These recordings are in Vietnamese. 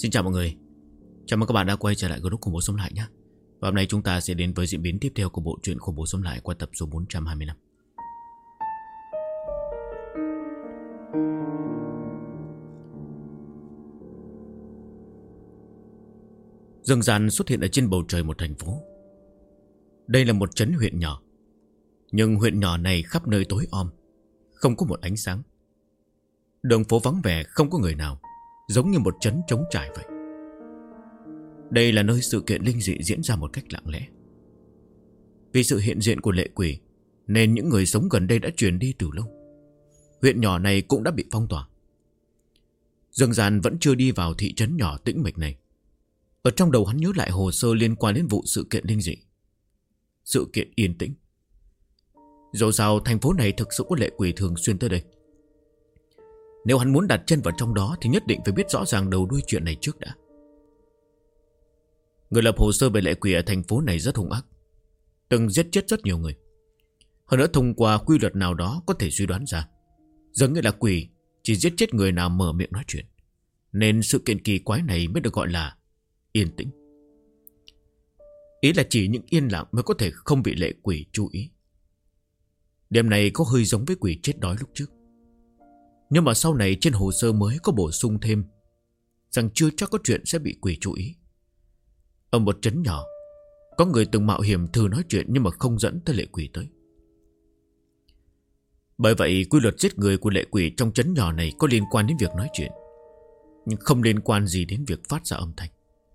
Xin chào mọi người. Chào mừng các bạn đã quay trở lại group Khủng Bố Sống Lại nhé. Và hôm nay chúng ta sẽ đến với diễn biến tiếp theo của bộ truyện Khủng Bố Sống Lại qua tập số 425. Dương gian xuất hiện ở trên bầu trời một thành phố. Đây là một trấn huyện nhỏ. Nhưng huyện nhỏ này khắp nơi tối om, không có một ánh sáng. Đường phố vắng vẻ, không có người nào, giống như một trấn trống trải vậy. Đây là nơi sự kiện linh dị diễn ra một cách lặng lẽ. Vì sự hiện diện của lệ quỷ nên những người sống gần đây đã truyền đi từ lâu. Huyện nhỏ này cũng đã bị phong tỏa. Dương Gian vẫn chưa đi vào thị trấn nhỏ tĩnh mịch này. Ở trong đầu hắn nhớ lại hồ sơ liên quan đến vụ sự kiện linh dị. Sự kiện yên tĩnh. Dù sao thành phố này thực sự có lệ quỷ thường xuyên tới đây. Nếu hắn muốn đặt chân vào trong đó thì nhất định phải biết rõ ràng đầu đuôi chuyện này trước đã. Người lập hồ sơ về lệ quỷ ở thành phố này rất hung ác, từng giết chết rất nhiều người. Hơn nữa thông qua quy luật nào đó có thể suy đoán ra, giống như là quỷ chỉ giết chết người nào mở miệng nói chuyện. Nên sự kiện kỳ quái này mới được gọi là yên tĩnh. Ý là chỉ những yên lặng mới có thể không bị lệ quỷ chú ý. Đêm này có hơi giống với quỷ chết đói lúc trước. Nhưng mà sau này trên hồ sơ mới có bổ sung thêm rằng chưa chắc có chuyện sẽ bị quỷ chú ý. Ở một trấn nhỏ, có người từng mạo hiểm thử nói chuyện nhưng mà không dẫn tới lệ quỷ tới. Bởi vậy quy luật giết người của lệ quỷ trong trấn nhỏ này có liên quan đến việc nói chuyện, nhưng không liên quan gì đến việc phát ra âm thanh.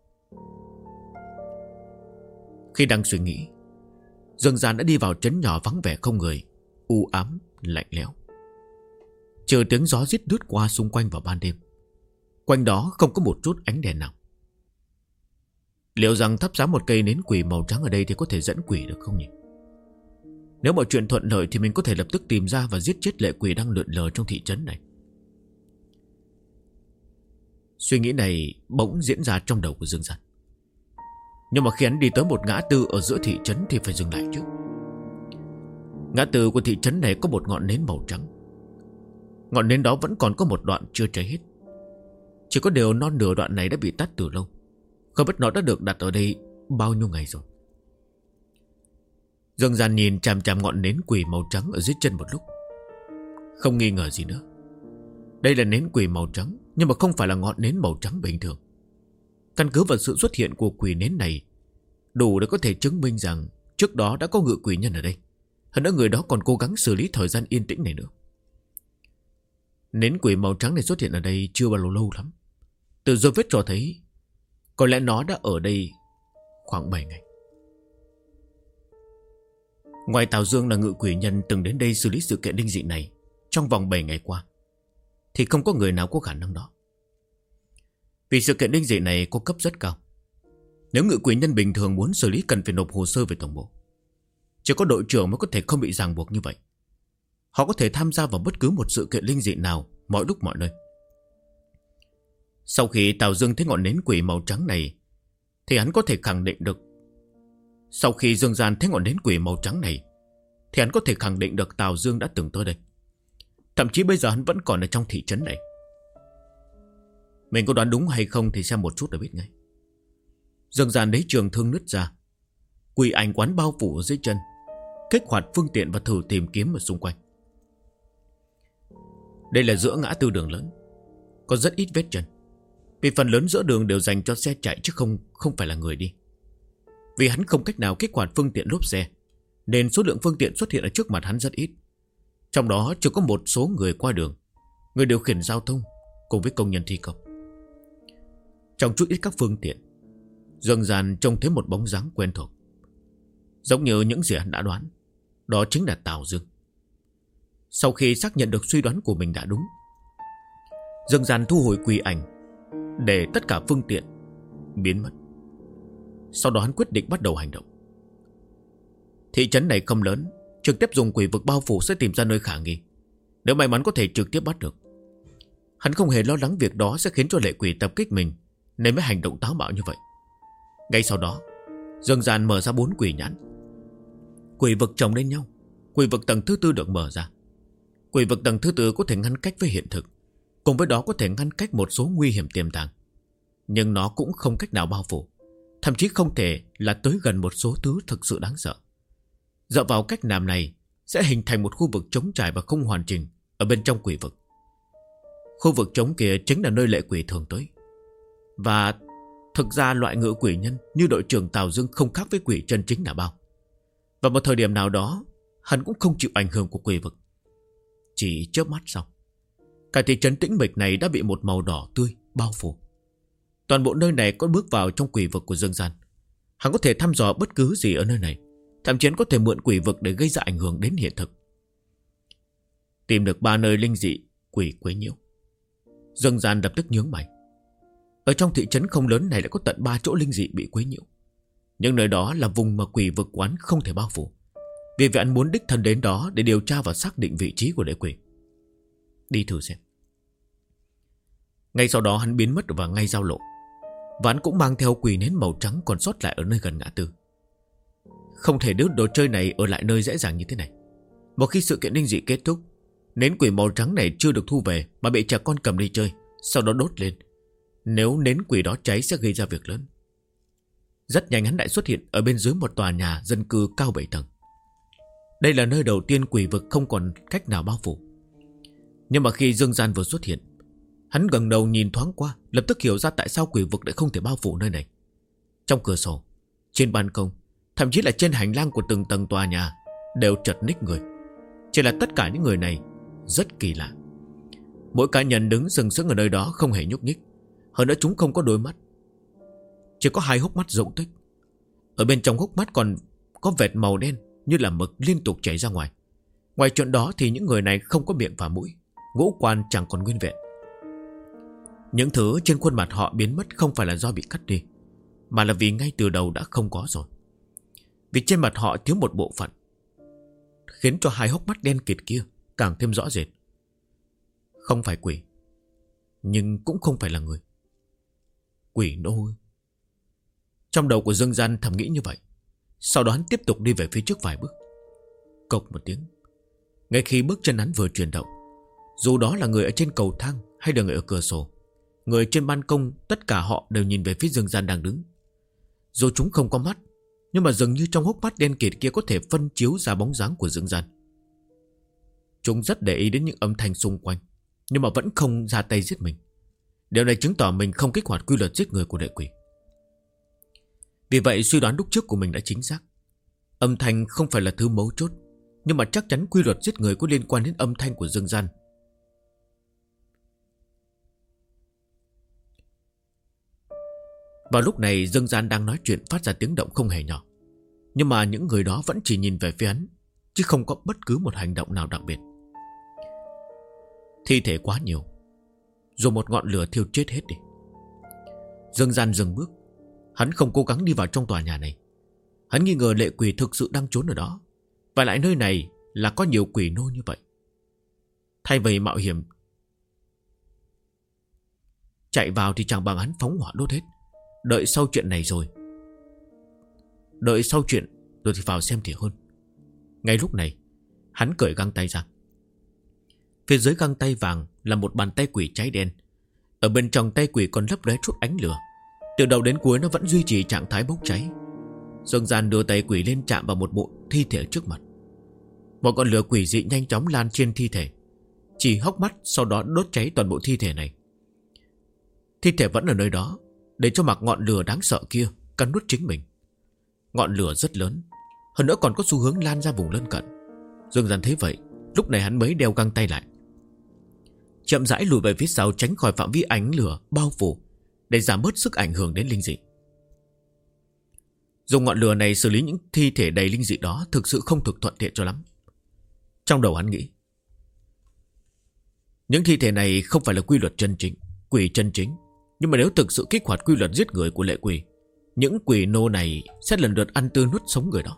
Khi đang suy nghĩ, Dương Gian đã đi vào trấn nhỏ vắng vẻ không người, u ám, lạnh lẽo. Chờ tiếng gió rít lướt qua xung quanh vào ban đêm. Quanh đó không có một chút ánh đèn nào. Liệu rằng thắp sáng một cây nến quỷ màu trắng ở đây thì có thể dẫn quỷ được không nhỉ? Nếu mọi chuyện thuận lợi thì mình có thể lập tức tìm ra và giết chết lệ quỷ đang lượn lờ trong thị trấn này. Suy nghĩ này bỗng diễn ra trong đầu của Dương Gian. Nhưng mà khi hắn đi tới một ngã tư ở giữa thị trấn thì phải dừng lại trước. Ngã tư của thị trấn này có một ngọn nến màu trắng. Ngọn nến đó vẫn còn có một đoạn chưa cháy hết. Chỉ có điều non nửa đoạn này đã bị tắt từ lâu. Không biết nó đã được đặt ở đây bao nhiêu ngày rồi. Dương Gian nhìn chằm chằm ngọn nến quỷ màu trắng ở dưới chân một lúc. Không nghi ngờ gì nữa. Đây là nến quỷ màu trắng, nhưng mà không phải là ngọn nến màu trắng bình thường. Căn cứ vào sự xuất hiện của quỷ nến này, đủ để có thể chứng minh rằng trước đó đã có ngự quỷ nhân ở đây. Hơn nữa người đó còn cố gắng xử lý thời gian yên tĩnh này nữa. Nến quỷ màu trắng này xuất hiện ở đây chưa bao lâu lắm. Từ dấu vết cho thấy có lẽ nó đã ở đây khoảng 7 ngày. Ngoài Tào Dương là ngự quỷ nhân từng đến đây xử lý sự kiện linh dị này trong vòng 7 ngày qua, thì không có người nào có khả năng đó. Vì sự kiện linh dị này có cấp rất cao. Nếu ngự quỷ nhân bình thường muốn xử lý cần phải nộp hồ sơ về tổng bộ. Chỉ có đội trưởng mới có thể không bị ràng buộc như vậy. Họ có thể tham gia vào bất cứ một sự kiện linh dị nào, mọi lúc mọi nơi. Sau khi Tào Dương thấy ngọn nến quỷ màu trắng này, thì hắn có thể khẳng định được. Sau khi Dương Gian thấy ngọn nến quỷ màu trắng này, thì hắn có thể khẳng định được Tào Dương đã từng tới đây. Thậm chí bây giờ hắn vẫn còn ở trong thị trấn này. Mình có đoán đúng hay không thì xem một chút để biết ngay. Dương Gian lấy trường thương nứt ra, quỷ ảnh quán bao phủ ở dưới chân, kích hoạt phương tiện và thử tìm kiếm ở xung quanh. Đây là giữa ngã tư đường lớn, có rất ít vết chân. Vì phần lớn giữa đường đều dành cho xe chạy chứ không phải là người đi. Vì hắn không cách nào kích hoạt phương tiện lốp xe, nên số lượng phương tiện xuất hiện ở trước mặt hắn rất ít. Trong đó chỉ có một số người qua đường, người điều khiển giao thông cùng với công nhân thi công. Trong chút ít các phương tiện, Dương Gian trông thấy một bóng dáng quen thuộc. Giống như những gì hắn đã đoán, đó chính là Tào Dương. Sau khi xác nhận được suy đoán của mình đã đúng, Dương Gian thu hồi quỷ ảnh để tất cả phương tiện biến mất. Sau đó hắn quyết định bắt đầu hành động. Thị trấn này không lớn, trực tiếp dùng quỷ vực bao phủ sẽ tìm ra nơi khả nghi. Nếu may mắn có thể trực tiếp bắt được. Hắn không hề lo lắng việc đó sẽ khiến cho lệ quỷ tập kích mình, nên mới hành động táo bạo như vậy. Ngay sau đó, Dương Gian mở ra 4 quỷ nhãn. Quỷ vực chồng lên nhau. Quỷ vực tầng thứ 4 được mở ra. Quỷ vực tầng thứ 4 có thể ngăn cách với hiện thực, cùng với đó có thể ngăn cách một số nguy hiểm tiềm tàng. Nhưng nó cũng không cách nào bao phủ, thậm chí không thể là tới gần một số thứ thực sự đáng sợ. Dựa vào cách làm này sẽ hình thành một khu vực trống trải và không hoàn chỉnh ở bên trong quỷ vực. Khu vực trống kia chính là nơi lệ quỷ thường tới. Và thực ra loại ngự quỷ nhân như đội trưởng Tào Dương không khác với quỷ chân chính là bao. Và một thời điểm nào đó hắn cũng không chịu ảnh hưởng của quỷ vực. Chỉ chớp mắt sau, cả thị trấn tĩnh mịch này đã bị một màu đỏ tươi bao phủ. Toàn bộ nơi này có bước vào trong quỷ vực của dương gian. Hắn có thể thăm dò bất cứ gì ở nơi này, thậm chí có thể mượn quỷ vực để gây ra ảnh hưởng đến hiện thực. Tìm được 3 nơi linh dị quỷ quấy nhiễu, Dương gian lập tức nhướng mày. Ở trong thị trấn không lớn này lại có tận 3 chỗ linh dị bị quấy nhiễu. Nhưng nơi đó là vùng mà quỷ vực quán không thể bao phủ. Vì vậy anh muốn đích thân đến đó để điều tra và xác định vị trí của lệ quỷ. Đi thử xem. Ngay sau đó hắn biến mất vào ngay giao lộ. Và hắn cũng mang theo quỷ nến màu trắng còn sót lại ở nơi gần ngã tư. Không thể đưa đồ chơi này ở lại nơi dễ dàng như thế này. Một khi sự kiện linh dị kết thúc, nến quỷ màu trắng này chưa được thu về mà bị trẻ con cầm đi chơi, sau đó đốt lên. Nếu nến quỷ đó cháy sẽ gây ra việc lớn. Rất nhanh hắn lại xuất hiện ở bên dưới một tòa nhà dân cư cao 7 tầng. Đây là nơi đầu tiên quỷ vực không còn cách nào bao phủ. Nhưng mà khi Dương Gian vừa xuất hiện, hắn gần đầu nhìn thoáng qua, lập tức hiểu ra tại sao quỷ vực lại không thể bao phủ nơi này. Trong cửa sổ, trên ban công, thậm chí là trên hành lang của từng tầng tòa nhà đều chật ních người. Chỉ là tất cả những người này rất kỳ lạ. Mỗi cá nhân đứng sừng sững ở nơi đó không hề nhúc nhích. Hơn nữa chúng không có đôi mắt, chỉ có 2 hốc mắt rộng tích. Ở bên trong hốc mắt còn có vệt màu đen như là mực liên tục chảy ra ngoài. Ngoài chuyện đó thì những người này không có miệng và mũi, ngũ quan chẳng còn nguyên vẹn. Những thứ trên khuôn mặt họ biến mất không phải là do bị cắt đi, mà là vì ngay từ đầu đã không có rồi. Vì trên mặt họ thiếu một bộ phận, khiến cho 2 hốc mắt đen kịt kia càng thêm rõ rệt. Không phải quỷ, nhưng cũng không phải là người. Quỷ nô. Trong đầu của Dương Gian thầm nghĩ như vậy. Sau đó hắn tiếp tục đi về phía trước vài bước. Cộc một tiếng, ngay khi bước chân hắn vừa chuyển động, dù đó là người ở trên cầu thang hay là người ở cửa sổ, người trên ban công, tất cả họ đều nhìn về phía Dương Gian đang đứng. Dù chúng không có mắt, nhưng mà dường như trong hốc mắt đen kịt kia có thể phân chiếu ra bóng dáng của Dương Gian. Chúng rất để ý đến những âm thanh xung quanh, nhưng mà vẫn không ra tay giết mình. Điều này chứng tỏ mình không kích hoạt quy luật giết người của lệ quỷ. Vì vậy suy đoán lúc trước của mình đã chính xác. Âm thanh không phải là thứ mấu chốt, nhưng mà chắc chắn quy luật giết người có liên quan đến âm thanh của Dương Gian. Vào lúc này Dương Gian đang nói chuyện phát ra tiếng động không hề nhỏ. Nhưng mà những người đó vẫn chỉ nhìn về phía hắn, chứ không có bất cứ một hành động nào đặc biệt. Thi thể quá nhiều, rồi một ngọn lửa thiêu chết hết đi. Dương Gian dừng bước. Hắn không cố gắng đi vào trong tòa nhà này. Hắn nghi ngờ lệ quỷ thực sự đang trốn ở đó, và lại nơi này là có nhiều quỷ nô như vậy. Thay vì mạo hiểm chạy vào thì chẳng bằng hắn phóng hỏa đốt hết. Đợi sau chuyện rồi thì vào xem thì hơn. Ngay lúc này hắn cởi găng tay ra. Phía dưới găng tay vàng là một bàn tay quỷ cháy đen. Ở bên trong tay quỷ còn lấp lóe chút ánh lửa. Từ đầu đến cuối nó vẫn duy trì trạng thái bốc cháy. Dương Gian đưa tay quỷ lên chạm vào một bộ thi thể trước mặt. Một ngọn lửa quỷ dị nhanh chóng lan trên thi thể, chỉ hốc mắt, sau đó đốt cháy toàn bộ thi thể này. Thi thể vẫn ở nơi đó, để cho mặc ngọn lửa đáng sợ kia cắn nuốt chính mình. Ngọn lửa rất lớn, hơn nữa còn có xu hướng lan ra vùng lân cận. Dương Gian thấy vậy, lúc này hắn mới đeo găng tay lại, chậm rãi lùi về phía sau tránh khỏi phạm vi ánh lửa bao phủ, để giảm bớt sức ảnh hưởng đến linh dị. Dùng ngọn lửa này xử lý những thi thể đầy linh dị đó thực sự không thực thuận tiện cho lắm. Trong đầu hắn nghĩ, những thi thể này không phải là quy luật chân chính, quỷ chân chính. Nhưng mà nếu thực sự kích hoạt quy luật giết người của lệ quỷ, những quỷ nô này sẽ lần lượt ăn tươi nuốt sống người đó.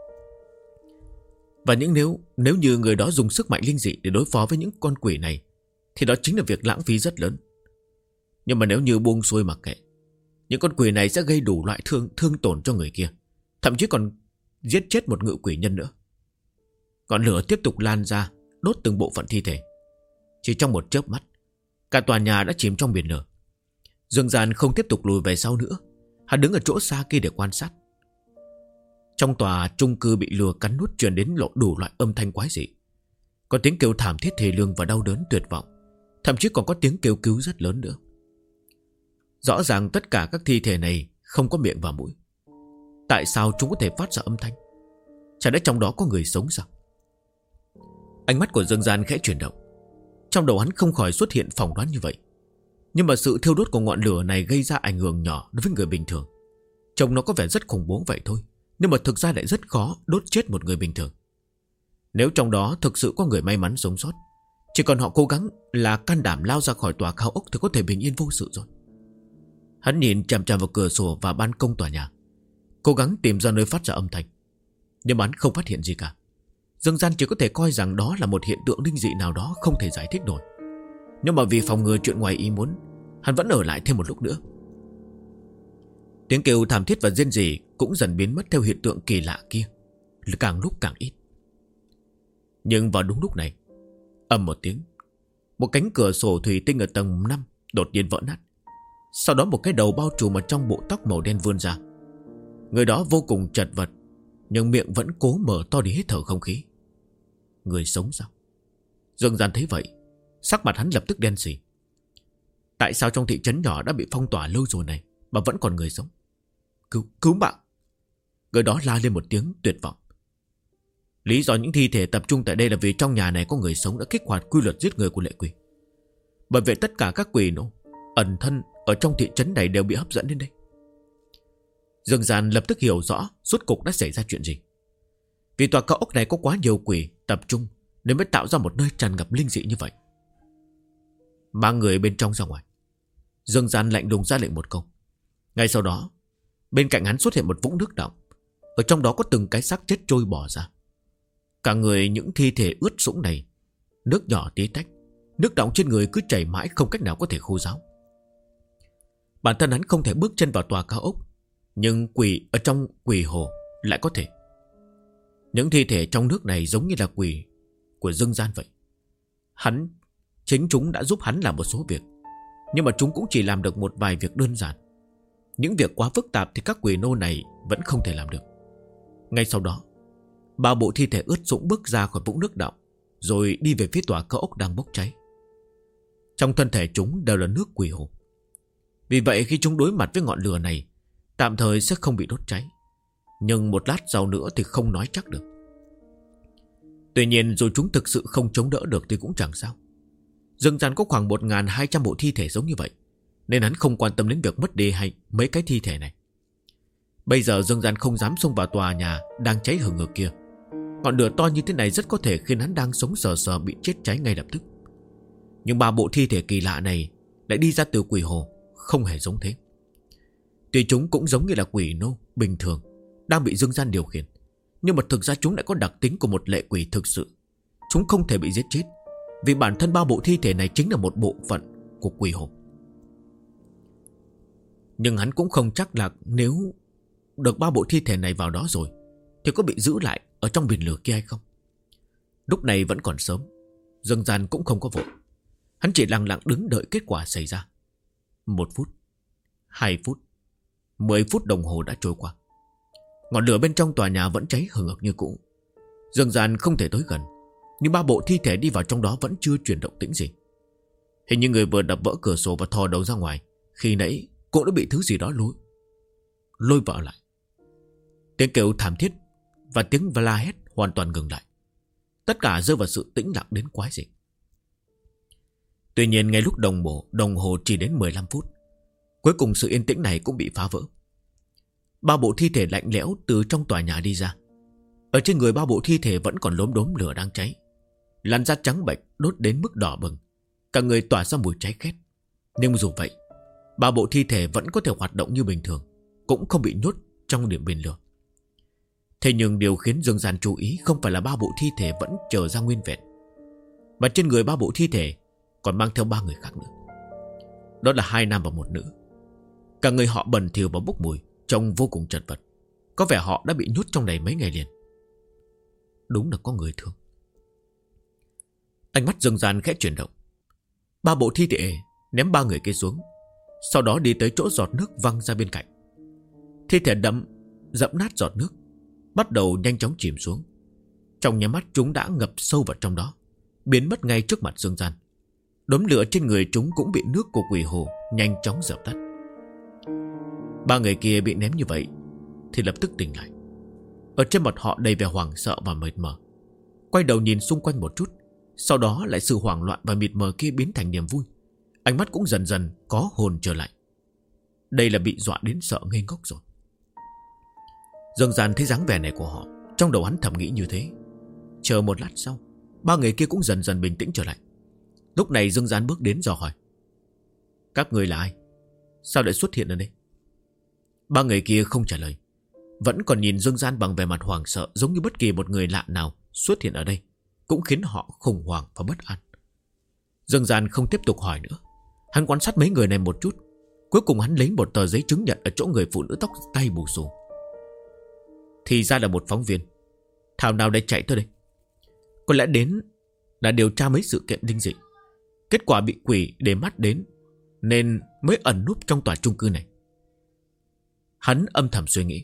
Và nếu như người đó dùng sức mạnh linh dị để đối phó với những con quỷ này, thì đó chính là việc lãng phí rất lớn. Nhưng mà nếu như buông xuôi mặc kệ, những con quỷ này sẽ gây đủ loại thương tổn cho người kia, thậm chí còn giết chết một ngự quỷ nhân nữa. Ngọn lửa tiếp tục lan ra, đốt từng bộ phận thi thể. Chỉ trong một chớp mắt, cả tòa nhà đã chìm trong biển lửa. Dương Gian không tiếp tục lùi về sau nữa. Hắn đứng ở chỗ xa kia để quan sát. Trong tòa chung cư bị lừa cắn nuốt truyền đến lộ đủ loại âm thanh quái dị. Có tiếng kêu thảm thiết thê lương và đau đớn tuyệt vọng. Thậm chí còn có tiếng kêu cứu rất lớn nữa. Rõ ràng tất cả các thi thể này không có miệng và mũi. Tại sao chúng có thể phát ra âm thanh? Chả lẽ trong đó có người sống sao? Ánh mắt của Dương Gian khẽ chuyển động. Trong đầu hắn không khỏi xuất hiện phỏng đoán như vậy. Nhưng mà sự thiêu đốt của ngọn lửa này gây ra ảnh hưởng nhỏ đối với người bình thường. Trông nó có vẻ rất khủng bố vậy thôi, nhưng mà thực ra lại rất khó đốt chết một người bình thường. Nếu trong đó thực sự có người may mắn sống sót, chỉ còn họ cố gắng là can đảm lao ra khỏi tòa cao ốc thì có thể bình yên vô sự rồi. Hắn nhìn chằm chằm vào cửa sổ và ban công tòa nhà, cố gắng tìm ra nơi phát ra âm thanh. Nhưng mà hắn không phát hiện gì cả. Dương Gian chỉ có thể coi rằng đó là một hiện tượng linh dị nào đó không thể giải thích nổi. Nhưng mà vì phòng ngừa chuyện ngoài ý muốn, hắn vẫn ở lại thêm một lúc nữa. Tiếng kêu thảm thiết và rên rỉ cũng dần biến mất theo hiện tượng kỳ lạ kia, càng lúc càng ít. Nhưng vào đúng lúc này, ầm một tiếng, một cánh cửa sổ thủy tinh ở tầng 5 đột nhiên vỡ nát. Sau đó một cái đầu bao trùm ở trong bộ tóc màu đen vươn ra. Người đó vô cùng chật vật, nhưng miệng vẫn cố mở to để hít thở không khí. Người sống sao? Dương Gian thấy vậy, sắc mặt hắn lập tức đen xì. Tại sao trong thị trấn nhỏ đã bị phong tỏa lâu rồi này mà vẫn còn người sống? Cứu mạng! Người đó la lên một tiếng tuyệt vọng. Lý do những thi thể tập trung tại đây là vì trong nhà này có người sống đã kích hoạt quy luật giết người của lệ quỷ. Bởi vậy tất cả các quỷ nô ẩn thân ở trong thị trấn này đều bị hấp dẫn đến đây. Dương Gian lập tức hiểu rõ rốt cục đã xảy ra chuyện gì. Vì tòa cao ốc này có quá nhiều quỷ tập trung nên mới tạo ra một nơi tràn ngập linh dị như vậy. Mang người bên trong ra ngoài. Dương Gian lạnh lùng ra lệnh một câu. Ngay sau đó, bên cạnh hắn xuất hiện một vũng nước đọng. Ở trong đó có từng cái xác chết trôi bò ra. Cả người những thi thể ướt sũng này, nước nhỏ tí tách, nước đọng trên người cứ chảy mãi không cách nào có thể khô ráo. Bản thân hắn không thể bước chân vào tòa cao ốc, nhưng quỷ ở trong quỷ hồ lại có thể. Những thi thể trong nước này giống như là quỷ của Dương Gian vậy. Chính chúng đã giúp hắn làm một số việc, nhưng mà chúng cũng chỉ làm được một vài việc đơn giản. Những việc quá phức tạp thì các quỷ nô này vẫn không thể làm được. Ngay sau đó, 3 bộ thi thể ướt sũng bước ra khỏi vũng nước đọng, rồi đi về phía tòa cao ốc đang bốc cháy. Trong thân thể chúng đều là nước quỷ hồ. Vì vậy khi chúng đối mặt với ngọn lửa này, tạm thời sẽ không bị đốt cháy, nhưng một lát sau nữa thì không nói chắc được. Tuy nhiên dù chúng thực sự không chống đỡ được thì cũng chẳng sao. Dương Gian có khoảng 1.200 bộ thi thể giống như vậy, nên hắn không quan tâm đến việc mất đi hay mấy cái thi thể này. Bây giờ Dương Gian không dám xông vào tòa nhà đang cháy hừng hực kia. Ngọn lửa to như thế này rất có thể khiến hắn đang sống sờ sờ bị chết cháy ngay lập tức. Nhưng 3 bộ thi thể kỳ lạ này lại đi ra từ quỷ hồ, không hề giống thế. Tuy chúng cũng giống như là quỷ nô bình thường đang bị Dương Gian điều khiển, nhưng mà thực ra chúng lại có đặc tính của một lệ quỷ thực sự. Chúng không thể bị giết chết, vì bản thân 3 bộ thi thể này chính là một bộ phận của quỷ hồ. Nhưng hắn cũng không chắc là nếu được 3 bộ thi thể này vào đó rồi thì có bị giữ lại ở trong biển lửa kia hay không. Lúc này vẫn còn sớm, Dương Gian cũng không có vội. Hắn chỉ lặng lặng đứng đợi kết quả xảy ra. 1 phút, 2 phút, 10 phút đồng hồ đã trôi qua. Ngọn lửa bên trong tòa nhà vẫn cháy hừng hực như cũ. Dương Gian không thể tới gần, nhưng 3 bộ thi thể đi vào trong đó vẫn chưa chuyển động tĩnh gì. Hình như người vừa đập vỡ cửa sổ và thò đầu ra ngoài, khi nãy cô đã bị thứ gì đó lôi vợ lại. Tiếng kêu thảm thiết và tiếng la hét hoàn toàn ngừng lại. Tất cả rơi vào sự tĩnh lặng đến quái dị. Tuy nhiên ngay lúc đồng hồ chỉ đến 15 phút, cuối cùng sự yên tĩnh này cũng bị phá vỡ. 3 bộ thi thể lạnh lẽo từ trong tòa nhà đi ra. Ở trên người 3 bộ thi thể vẫn còn lốm đốm lửa đang cháy. Làn da trắng bệch đốt đến mức đỏ bừng, cả người tỏa ra mùi cháy khét. Nhưng dù vậy, 3 bộ thi thể vẫn có thể hoạt động như bình thường, cũng không bị nhốt trong điểm biển lửa. Thế nhưng điều khiến Dương Gian chú ý không phải là 3 bộ thi thể vẫn trở ra nguyên vẹn, mà trên người 3 bộ thi thể còn mang theo 3 người khác nữa. Đó là 2 nam và 1 nữ. Cả người họ bẩn thỉu và bốc mùi, trông vô cùng chật vật. Có vẻ họ đã bị nhốt trong này mấy ngày liền. Đúng là có người thương. Ánh mắt Dương Gian khẽ chuyển động. 3 bộ thi thể ném 3 người kia xuống. Sau đó đi tới chỗ giọt nước văng ra bên cạnh. Thi thể dẫm nát giọt nước, bắt đầu nhanh chóng chìm xuống. Trong nháy mắt chúng đã ngập sâu vào trong đó, biến mất ngay trước mặt Dương Gian. Đốm lửa trên người chúng cũng bị nước của quỷ hồ nhanh chóng dập tắt. Ba người kia bị ném như vậy thì lập tức tỉnh lại. Ở trên mặt họ đầy vẻ hoảng sợ và mệt mỏi. Quay đầu nhìn xung quanh một chút, sau đó lại sự hoảng loạn và mịt mờ kia biến thành niềm vui. Ánh mắt cũng dần dần có hồn trở lại. Đây là bị dọa đến sợ ngây ngốc rồi. Dương Gian thấy dáng vẻ này của họ, trong đầu hắn thầm nghĩ như thế. Chờ một lát sau, ba người kia cũng dần dần bình tĩnh trở lại. Lúc này Dương Gian bước đến dò hỏi: các người là ai? Sao lại xuất hiện ở đây? Ba người kia không trả lời, vẫn còn nhìn Dương Gian bằng vẻ mặt hoảng sợ, giống như bất kỳ một người lạ nào xuất hiện ở đây cũng khiến họ khủng hoảng và bất an. Dương Gian không tiếp tục hỏi nữa. Hắn quan sát mấy người này một chút. Cuối cùng hắn lấy một tờ giấy chứng nhận ở chỗ người phụ nữ tóc tay bù xù. Thì ra là một phóng viên. Thảo nào để chạy tới đây? Có lẽ đến là điều tra mấy sự kiện linh dị. Kết quả bị quỷ để mắt đến, nên mới ẩn núp trong tòa chung cư này. Hắn âm thầm suy nghĩ.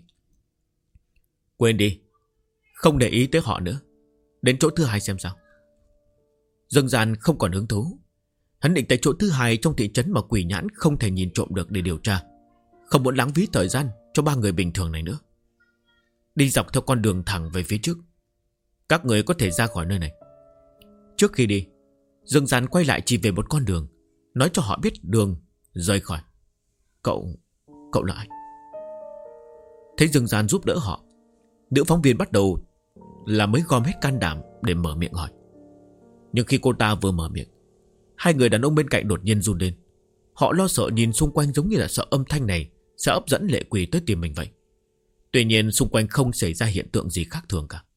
Quên đi, không để ý tới họ nữa. Đến chỗ thứ hai xem sao. Dương Gian không còn hứng thú. Hắn định tới chỗ thứ hai trong thị trấn mà quỷ nhãn không thể nhìn trộm được để điều tra. Không muốn lãng phí thời gian cho ba người bình thường này nữa. Đi dọc theo con đường thẳng về phía trước. Các người có thể ra khỏi nơi này. Trước khi đi, Dương Gian quay lại chỉ về một con đường, nói cho họ biết đường rời khỏi. Cậu là ai? Thấy Dương Gian giúp đỡ họ, nữ phóng viên bắt đầu là mới gom hết can đảm để mở miệng hỏi. Nhưng khi cô ta vừa mở miệng, hai người đàn ông bên cạnh đột nhiên run lên. Họ lo sợ nhìn xung quanh, giống như là sợ âm thanh này sẽ hấp dẫn lệ quỷ tới tìm mình vậy. Tuy nhiên xung quanh không xảy ra hiện tượng gì khác thường cả.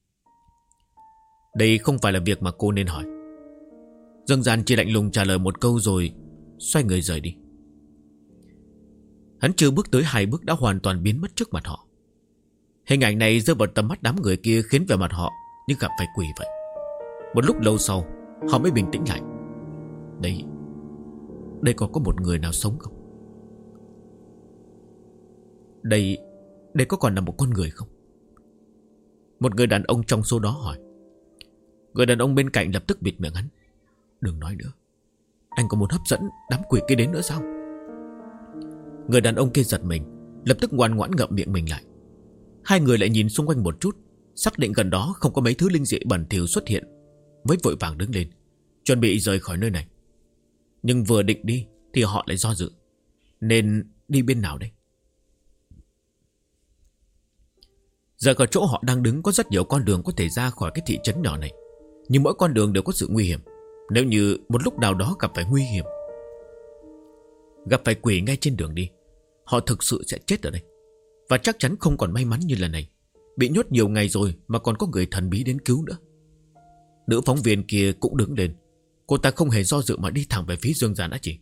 Đây không phải là việc mà cô nên hỏi. Dương Gian chỉ lạnh lùng trả lời một câu rồi xoay người rời đi. Hắn chưa bước tới 2 bước đã hoàn toàn biến mất trước mặt họ. Hình ảnh này rơi vào tầm mắt đám người kia khiến vẻ mặt họ như gặp phải quỷ vậy. Một lúc lâu sau, họ mới bình tĩnh lại. Đây còn có một người nào sống không? Đây có còn là một con người không? Một người đàn ông trong số đó hỏi. Người đàn ông bên cạnh lập tức bịt miệng hắn. Đừng nói nữa. Anh có muốn hấp dẫn đám quỷ kia đến nữa sao? Người đàn ông kia giật mình, lập tức ngoan ngoãn ngậm miệng mình lại. Hai người lại nhìn xung quanh một chút, xác định gần đó không có mấy thứ linh dị bẩn thỉu xuất hiện, mới vội vàng đứng lên, chuẩn bị rời khỏi nơi này. Nhưng vừa định đi thì họ lại do dự. Nên đi bên nào đây? Giờ ở chỗ họ đang đứng có rất nhiều con đường có thể ra khỏi cái thị trấn nhỏ này. Nhưng mỗi con đường đều có sự nguy hiểm. Nếu như một lúc nào đó gặp phải nguy hiểm, gặp phải quỷ ngay trên đường đi, họ thực sự sẽ chết ở đây. Và chắc chắn không còn may mắn như lần này, bị nhốt nhiều ngày rồi mà còn có người thần bí đến cứu nữa. Nữ phóng viên kia cũng đứng lên. Cô ta không hề do dự mà đi thẳng về phía Dương Gian Á Chỉ.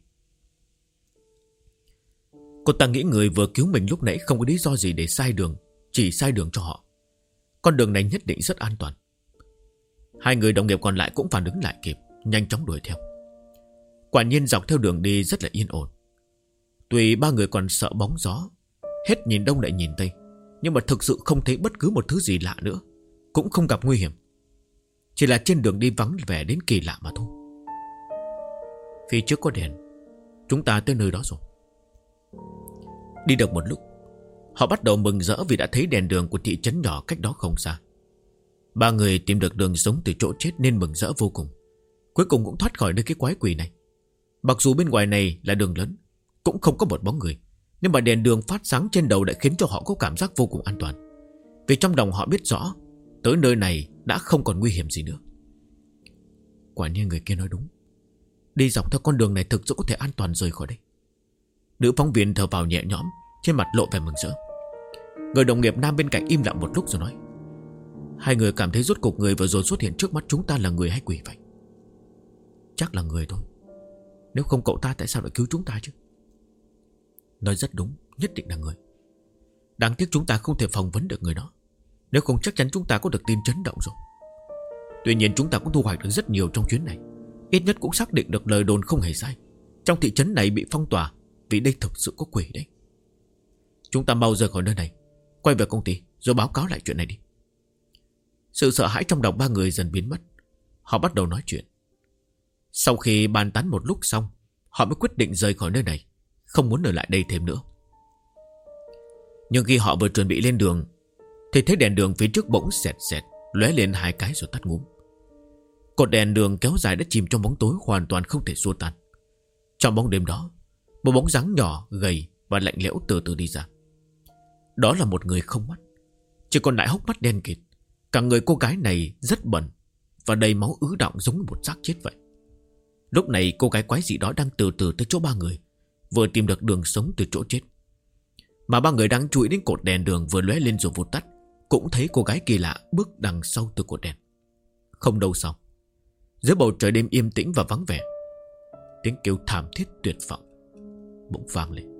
Cô ta nghĩ người vừa cứu mình lúc nãy không có lý do gì để sai đường, chỉ sai đường cho họ. Con đường này nhất định rất an toàn. Hai người đồng nghiệp còn lại cũng phản ứng lại kịp, nhanh chóng đuổi theo. Quả nhiên dọc theo đường đi rất là yên ổn. Tuy ba người còn sợ bóng gió, hết nhìn đông lại nhìn tây, nhưng mà thực sự không thấy bất cứ một thứ gì lạ nữa, cũng không gặp nguy hiểm. Chỉ là trên đường đi vắng vẻ đến kỳ lạ mà thôi. Phía trước có đèn, chúng ta tới nơi đó rồi. Đi được một lúc, họ bắt đầu mừng rỡ vì đã thấy đèn đường của thị trấn nhỏ cách đó không xa. Ba người tìm được đường sống từ chỗ chết nên mừng rỡ vô cùng. Cuối cùng cũng thoát khỏi nơi cái quái quỷ này. Mặc dù bên ngoài này là đường lớn, cũng không có một bóng người, nhưng mà đèn đường phát sáng trên đầu lại khiến cho họ có cảm giác vô cùng an toàn. Vì trong lòng họ biết rõ tới nơi này đã không còn nguy hiểm gì nữa. Quả nhiên người kia nói đúng. Đi dọc theo con đường này thực sự có thể an toàn rời khỏi đây. Nữ phóng viên thở vào nhẹ nhõm, trên mặt lộ vẻ mừng rỡ. Người đồng nghiệp nam bên cạnh im lặng một lúc rồi nói. Hai người cảm thấy rốt cục người vừa rồi xuất hiện trước mắt chúng ta là người hay quỷ vậy? Chắc là người thôi. Nếu không cậu ta tại sao lại cứu chúng ta chứ? Nói rất đúng, nhất định là người. Đáng tiếc chúng ta không thể phỏng vấn được người đó. Nếu không chắc chắn chúng ta có được tin chấn động rồi. Tuy nhiên chúng ta cũng thu hoạch được rất nhiều trong chuyến này. Ít nhất cũng xác định được lời đồn không hề sai. Trong thị trấn này bị phong tỏa, vì đây thực sự có quỷ đấy. Chúng ta mau rời khỏi nơi này, quay về công ty rồi báo cáo lại chuyện này đi. Sự sợ hãi trong lòng ba người dần biến mất. Họ bắt đầu nói chuyện. Sau khi bàn tán một lúc xong, họ mới quyết định rời khỏi nơi này, không muốn ở lại đây thêm nữa. Nhưng khi họ vừa chuẩn bị lên đường thì thấy đèn đường phía trước bỗng xẹt xẹt lóe lên 2 cái rồi tắt ngúm. Cột đèn đường kéo dài đã chìm trong bóng tối, hoàn toàn không thể xua tan. Trong bóng đêm đó, một bóng dáng nhỏ, gầy và lạnh lẽo từ từ đi ra. Đó là một người không mắt, chỉ còn lại hốc mắt đen kịt. Cả người cô gái này rất bẩn và đầy máu ứ đọng giống như một xác chết vậy. Lúc này cô gái quái dị đó đang từ từ tới chỗ ba người, vừa tìm được đường sống từ chỗ chết. Mà ba người đang chú ý đến cột đèn đường vừa lóe lên rồi vụt tắt, cũng thấy cô gái kỳ lạ bước đằng sau từ cột đèn. Không lâu sau, dưới bầu trời đêm yên tĩnh và vắng vẻ, tiếng kêu thảm thiết tuyệt vọng bỗng vang lên.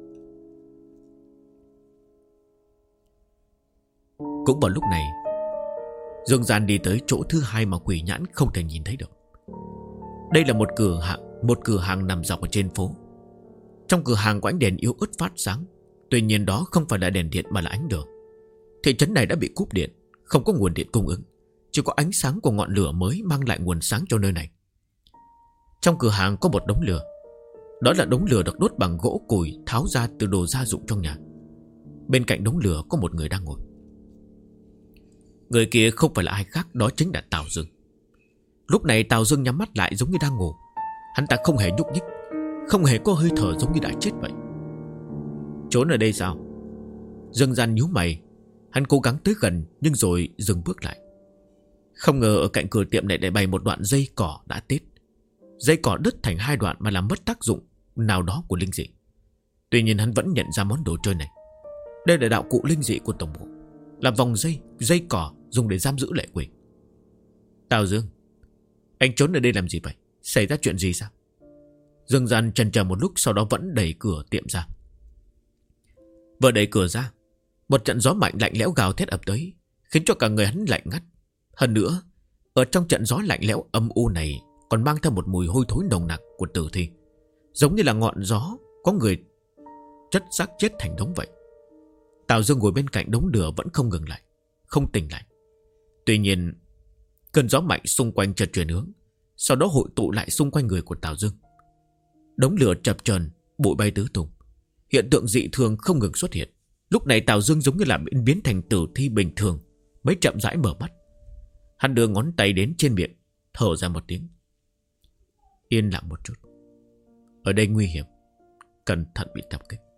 Cũng vào lúc này, Dương Gian đi tới chỗ thứ 2 mà quỷ nhãn không thể nhìn thấy được. Đây là một cửa hàng nằm dọc ở trên phố. Trong cửa hàng có ánh đèn yếu ớt phát sáng. Tuy nhiên đó không phải là đèn điện mà là ánh lửa. Thị trấn này đã bị cúp điện, không có nguồn điện cung ứng, chỉ có ánh sáng của ngọn lửa mới mang lại nguồn sáng cho nơi này. Trong cửa hàng có một đống lửa. Đó là đống lửa được đốt bằng gỗ củi tháo ra từ đồ gia dụng trong nhà. Bên cạnh đống lửa có một người đang ngồi. Người kia không phải là ai khác, đó chính là Tào Dương. Lúc này Tào Dương nhắm mắt lại giống như đang ngủ. Hắn ta không hề nhúc nhích, không hề có hơi thở, giống như đã chết vậy. Trốn ở đây sao? Dương Gian nhíu mày. Hắn cố gắng tới gần nhưng rồi dừng bước lại. Không ngờ ở cạnh cửa tiệm này để bày một đoạn dây cỏ đã tết. Dây cỏ đứt thành 2 đoạn mà làm mất tác dụng nào đó của linh dị. Tuy nhiên hắn vẫn nhận ra món đồ chơi này. Đây là đạo cụ linh dị của tổng bộ, là vòng dây cỏ dùng để giam giữ lệ quỷ. Tào Dương, anh trốn ở đây làm gì vậy? Xảy ra chuyện gì sao? Dương Gian chần chờ một lúc, sau đó vẫn đẩy cửa tiệm ra. Vừa đẩy cửa ra, một trận gió mạnh lạnh lẽo gào thét ập tới, khiến cho cả người hắn lạnh ngắt. Hơn nữa, ở trong trận gió lạnh lẽo âm u này còn mang theo một mùi hôi thối nồng nặc của tử thi, giống như là ngọn gió có người chất xác chết thành đống vậy. Tào Dương ngồi bên cạnh đống lửa vẫn không ngừng lại, không tỉnh lại. Tuy nhiên, cơn gió mạnh xung quanh chợt chuyển hướng, sau đó hội tụ lại xung quanh người của Tào Dương. Đống lửa chập chờn, bụi bay tứ tung, hiện tượng dị thường không ngừng xuất hiện. Lúc này Tào Dương giống như là biến thành tử thi bình thường, mới chậm rãi mở mắt. Hắn đưa ngón tay đến trên miệng, thở ra một tiếng. Yên lặng một chút, ở đây nguy hiểm, cẩn thận bị tập kích.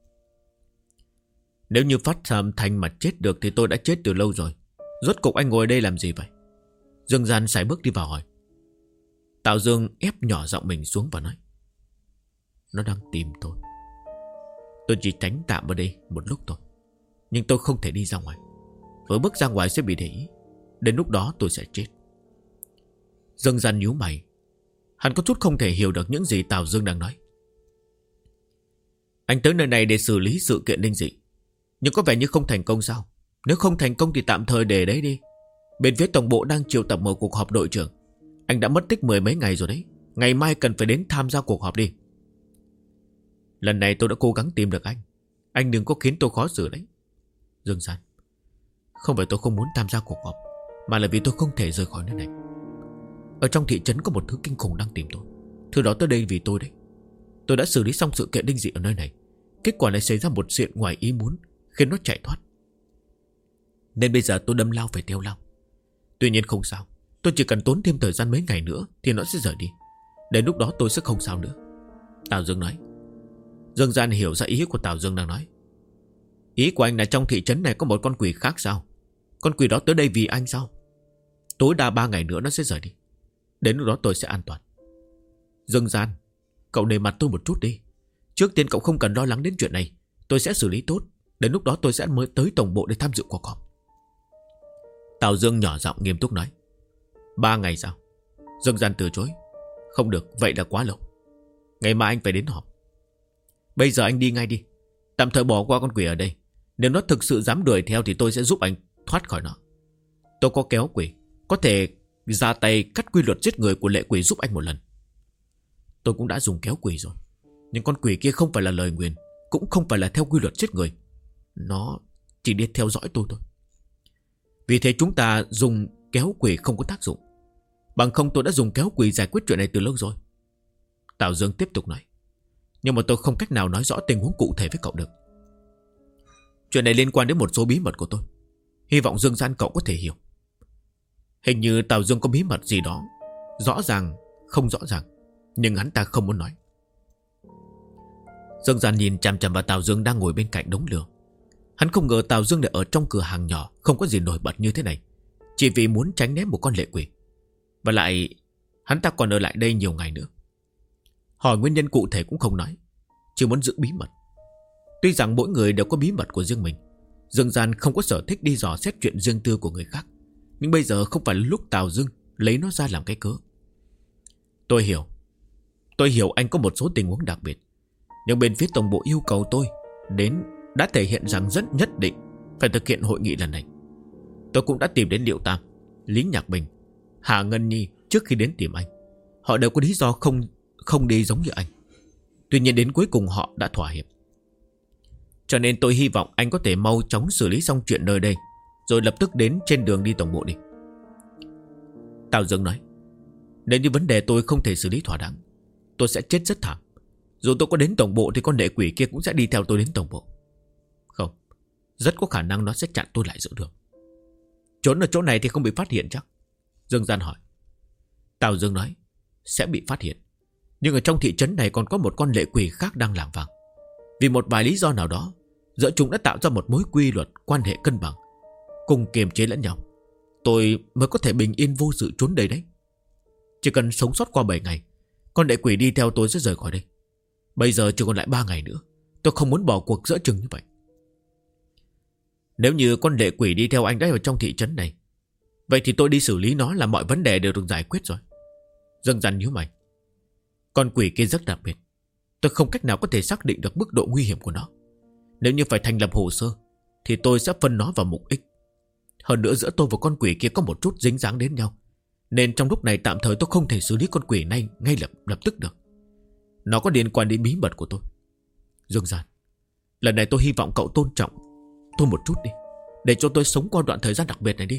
Nếu như phát ra âm thanh mà chết được thì tôi đã chết từ lâu rồi. Rốt cục anh ngồi ở đây làm gì vậy? Dương Gian sải bước đi vào hỏi. Tào Dương ép nhỏ giọng mình xuống và nói. Nó đang tìm tôi. Tôi chỉ tránh tạm ở đây một lúc thôi, nhưng tôi không thể đi ra ngoài. Vừa bước ra ngoài sẽ bị để ý. Đến lúc đó tôi sẽ chết. Dương Gian nhíu mày. Hắn có chút không thể hiểu được những gì Tào Dương đang nói. Anh tới nơi này để xử lý sự kiện linh dị, nhưng có vẻ như không thành công sao? Nếu không thành công thì tạm thời để đấy đi. Bên phía tổng bộ đang triệu tập một cuộc họp đội trưởng. Anh đã mất tích 10 mấy ngày rồi đấy. Ngày mai cần phải đến tham gia cuộc họp đi. Lần này tôi đã cố gắng tìm được anh. Anh đừng có khiến tôi khó xử đấy. Dương Gian, không phải tôi không muốn tham gia cuộc họp, mà là vì tôi không thể rời khỏi nơi này. Ở trong thị trấn có một thứ kinh khủng đang tìm tôi. Thứ đó tới đây vì tôi đấy. Tôi đã xử lý xong sự kiện linh dị ở nơi này, kết quả lại xảy ra một chuyện ngoài ý muốn, khiến nó chạy thoát. Nên bây giờ tôi đâm lao phải theo lao. Tuy nhiên không sao, tôi chỉ cần tốn thêm thời gian mấy ngày nữa thì nó sẽ rời đi. Đến lúc đó tôi sẽ không sao nữa, Tào Dương nói. Dương Gian hiểu ra ý của Tào Dương đang nói. Ý của anh là trong thị trấn này có một con quỷ khác sao? Con quỷ đó tới đây vì anh sao? Tối đa 3 ngày nữa nó sẽ rời đi. Đến lúc đó tôi sẽ an toàn. Dương Gian, cậu nể mặt tôi một chút đi. Trước tiên cậu không cần lo lắng đến chuyện này, tôi sẽ xử lý tốt. Đến lúc đó tôi sẽ mới tới tổng bộ để tham dự cuộc họp. Tào Dương nhỏ giọng nghiêm túc nói. 3 ngày sao? Dương Gian từ chối. Không được, vậy là quá lâu. Ngày mai anh phải đến họp. Bây giờ anh đi ngay đi. Tạm thời bỏ qua con quỷ ở đây. Nếu nó thực sự dám đuổi theo thì tôi sẽ giúp anh thoát khỏi nó. Tôi có kéo quỷ, có thể ra tay cắt quy luật giết người của lệ quỷ giúp anh một lần. Tôi cũng đã dùng kéo quỷ rồi. Nhưng con quỷ kia không phải là lời nguyền, cũng không phải là theo quy luật giết người. Nó chỉ đi theo dõi tôi thôi. Vì thế chúng ta dùng kéo quỷ không có tác dụng. Bằng không tôi đã dùng kéo quỷ giải quyết chuyện này từ lâu rồi. Tào Dương tiếp tục nói. Nhưng mà tôi không cách nào nói rõ tình huống cụ thể với cậu được. Chuyện này liên quan đến một số bí mật của tôi. Hy vọng Dương Gian cậu có thể hiểu. Hình như Tào Dương có bí mật gì đó, rõ ràng, không rõ ràng, nhưng hắn ta không muốn nói. Dương Gian nhìn chằm chằm vào Tào Dương đang ngồi bên cạnh đống lửa. Hắn không ngờ Tào Dương lại ở trong cửa hàng nhỏ, không có gì nổi bật như thế này, chỉ vì muốn tránh né một con lệ quỷ. Và lại hắn ta còn ở lại đây nhiều ngày nữa. Hỏi nguyên nhân cụ thể cũng không nói, chỉ muốn giữ bí mật. Tuy rằng mỗi người đều có bí mật của riêng mình, Dương Gian không có sở thích đi dò xét chuyện riêng tư của người khác, nhưng bây giờ không phải là lúc Tào Dương lấy nó ra làm cái cớ. Tôi hiểu anh có một số tình huống đặc biệt, nhưng bên phía tổng bộ yêu cầu tôi đến đã thể hiện rằng rất nhất định phải thực hiện hội nghị lần này. Tôi cũng đã tìm đến Liệu Tam, Lý Nhạc Bình, Hà Ngân Nhi trước khi đến tìm anh. Họ đều có lý do không đi giống như anh. Tuy nhiên đến cuối cùng họ đã thỏa hiệp. Cho nên tôi hy vọng anh có thể mau chóng xử lý xong chuyện nơi đây, rồi lập tức đến trên đường đi tổng bộ đi. Tào Dương nói. Nếu như vấn đề tôi không thể xử lý thỏa đáng, tôi sẽ chết rất thảm. Dù tôi có đến tổng bộ thì con lệ quỷ kia cũng sẽ đi theo tôi đến tổng bộ. Không, rất có khả năng nó sẽ chặn tôi lại giữa đường. Trốn ở chỗ này thì không bị phát hiện chắc? Dương Gian hỏi. Tào Dương nói. Sẽ bị phát hiện, nhưng ở trong thị trấn này còn có một con lệ quỷ khác đang lảng vảng. Vì một vài lý do nào đó, giữa chúng đã tạo ra một mối quy luật quan hệ cân bằng, cùng kiềm chế lẫn nhau. Tôi mới có thể bình yên vô sự trốn đây đấy. Chỉ cần sống sót qua 7 ngày, con lệ quỷ đi theo tôi sẽ rời khỏi đây. Bây giờ chỉ còn lại 3 ngày nữa. Tôi không muốn bỏ cuộc giữa chừng như vậy. Nếu như con lệ quỷ đi theo anh đã ở trong thị trấn này, vậy thì tôi đi xử lý nó là mọi vấn đề đều được giải quyết rồi. Dương Gian nhíu mày. Con quỷ kia rất đặc biệt. Tôi không cách nào có thể xác định được mức độ nguy hiểm của nó. Nếu như phải thành lập hồ sơ thì tôi sẽ phân nó vào mục ích. Hơn nữa giữa tôi và con quỷ kia có một chút dính dáng đến nhau, nên trong lúc này tạm thời tôi không thể xử lý con quỷ này ngay lập tức được. Nó có liên quan đến bí mật của tôi. Dương Gian, lần này tôi hy vọng cậu tôn trọng tôi một chút đi, để cho tôi sống qua đoạn thời gian đặc biệt này đi.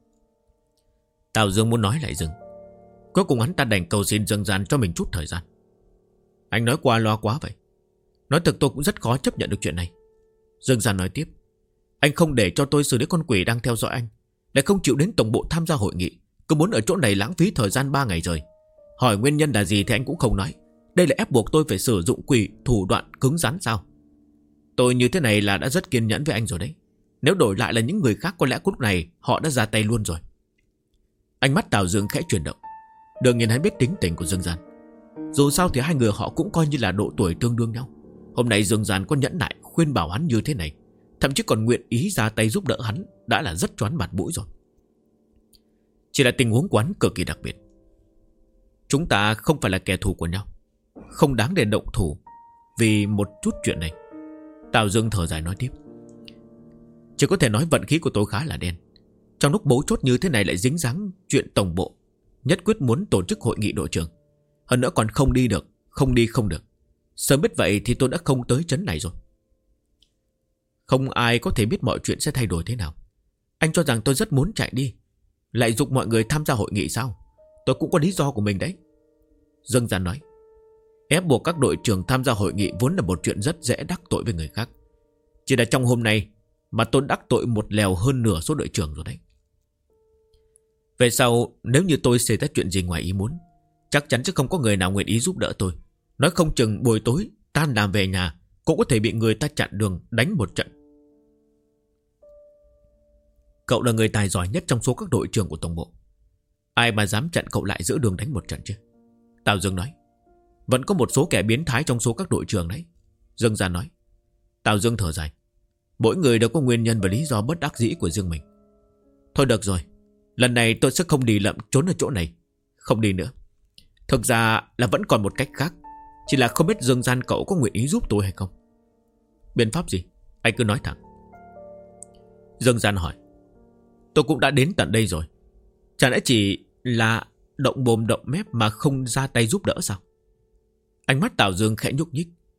Tào Dương muốn nói lại dừng. Cuối cùng hắn ta đành cầu xin Dương Gian cho mình chút thời gian. Anh nói qua loa quá vậy. Nói thật tôi cũng rất khó chấp nhận được chuyện này. Dương Gian nói tiếp. Anh không để cho tôi xử lý con quỷ đang theo dõi anh, lại không chịu đến tổng bộ tham gia hội nghị, cứ muốn ở chỗ này lãng phí thời gian 3 ngày rồi. Hỏi nguyên nhân là gì thì anh cũng không nói. Đây là ép buộc tôi phải sử dụng quỷ thủ đoạn cứng rắn sao? Tôi như thế này là đã rất kiên nhẫn với anh rồi đấy. Nếu đổi lại là những người khác có lẽ lúc này họ đã ra tay luôn rồi. Ánh mắt Tào Dương khẽ chuyển động. Đương nhiên hắn biết tính tình của Dương Gian. Dù sao thì hai người họ cũng coi như là độ tuổi tương đương nhau. Hôm nay Dương Gian có nhẫn nại khuyên bảo hắn như thế này, thậm chí còn nguyện ý ra tay giúp đỡ hắn, đã là rất choán mặt mũi rồi. Chỉ là tình huống của hắn cực kỳ đặc biệt. Chúng ta không phải là kẻ thù của nhau, không đáng để động thủ vì một chút chuyện này. Tào Dương thở dài nói tiếp. Chỉ có thể nói vận khí của tôi khá là đen. Trong lúc bấu chốt như thế này lại dính dáng chuyện tổng bộ, nhất quyết muốn tổ chức hội nghị đội trưởng. Hơn nữa còn không đi được, không đi không được. Sớm biết vậy thì tôi đã không tới trấn này rồi. Không ai có thể biết mọi chuyện sẽ thay đổi thế nào. Anh cho rằng tôi rất muốn chạy đi, lại giục mọi người tham gia hội nghị sao? Tôi cũng có lý do của mình đấy. Dương Gian nói. Ép buộc các đội trưởng tham gia hội nghị vốn là một chuyện rất dễ đắc tội với người khác. Chỉ là trong hôm nay mà tôi đắc tội một lèo hơn nửa số đội trưởng rồi đấy. Về sau nếu như tôi xảy ra chuyện gì ngoài ý muốn, chắc chắn sẽ không có người nào nguyện ý giúp đỡ tôi. Nói không chừng buổi tối tan làm về nhà cũng có thể bị người ta chặn đường đánh một trận. Cậu là người tài giỏi nhất trong số các đội trưởng của tổng bộ. Ai mà dám chặn cậu lại giữa đường đánh một trận chứ? Tào Dương nói. Vẫn có một số kẻ biến thái trong số các đội trưởng đấy. Dương Gian nói. Tào Dương thở dài. Mỗi người đều có nguyên nhân và lý do bất đắc dĩ của riêng mình. Thôi được rồi, lần này tôi sẽ không đi lậm trốn ở chỗ này. Không đi nữa. Thực ra là vẫn còn một cách khác, chỉ là không biết Dương Gian cậu có nguyện ý giúp tôi hay không. Biện pháp gì? Anh cứ nói thẳng. Dương Gian hỏi. Tôi cũng đã đến tận đây rồi, chẳng lẽ chỉ là động mồm động mép mà không ra tay giúp đỡ sao? Ánh mắt Tào Dương khẽ nhúc nhích,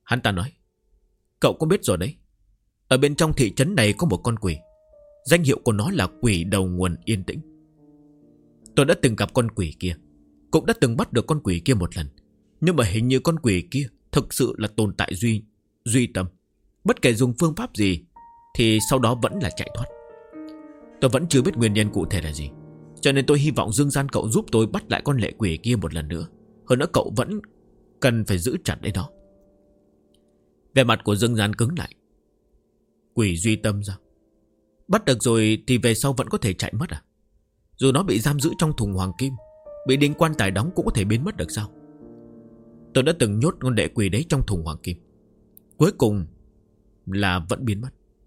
Hắn ta nói: Cậu có biết rồi đấy, ở bên trong thị trấn này có một con quỷ. Danh hiệu của nó là quỷ đầu nguồn yên tĩnh. Tôi đã từng gặp con quỷ kia, cũng đã từng bắt được con quỷ kia một lần. Nhưng mà hình như con quỷ kia thực sự là tồn tại duy tâm. Bất kể dùng phương pháp gì thì sau đó vẫn là chạy thoát. Tôi vẫn chưa biết nguyên nhân cụ thể là gì, cho nên tôi hy vọng Dương Gian cậu giúp tôi bắt lại con lệ quỷ kia một lần nữa. Hơn nữa cậu vẫn cần phải giữ chặt đấy đó. Vẻ mặt của Dương Gian cứng lại. Quỷ duy tâm sao? Bắt được rồi thì về sau vẫn có thể chạy mất à? Dù nó bị giam giữ trong thùng hoàng kim, bị đinh quan tài đóng cũng có thể biến mất được sao? Tôi đã từng nhốt con lệ quỷ đấy trong thùng hoàng kim, cuối cùng là vẫn biến mất.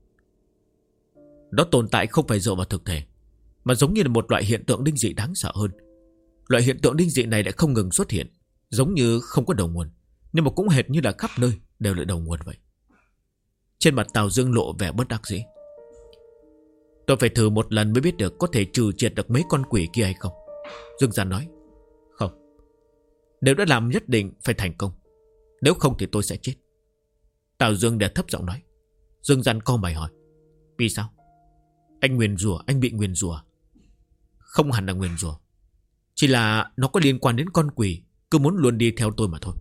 Nó tồn tại không phải dựa vào thực thể, mà giống như là một loại hiện tượng linh dị đáng sợ hơn. Loại hiện tượng linh dị này lại không ngừng xuất hiện, giống như không có đầu nguồn, nhưng mà cũng hệt như là khắp nơi đều là đầu nguồn vậy. Trên mặt Tào Dương lộ vẻ bất đắc dĩ. Tôi phải thử một lần mới biết được có thể trừ triệt được mấy con quỷ kia hay không. Dương Gian nói: Không, nếu đã làm nhất định phải thành công, nếu không thì tôi sẽ chết. Tào Dương đè thấp giọng nói. Dương Gian cau mày hỏi: Vì sao? Anh nguyền rủa, anh bị nguyền rủa? Không hẳn là nguyền rủa, chỉ là nó có liên quan đến con quỷ, cứ muốn luôn đi theo tôi mà thôi.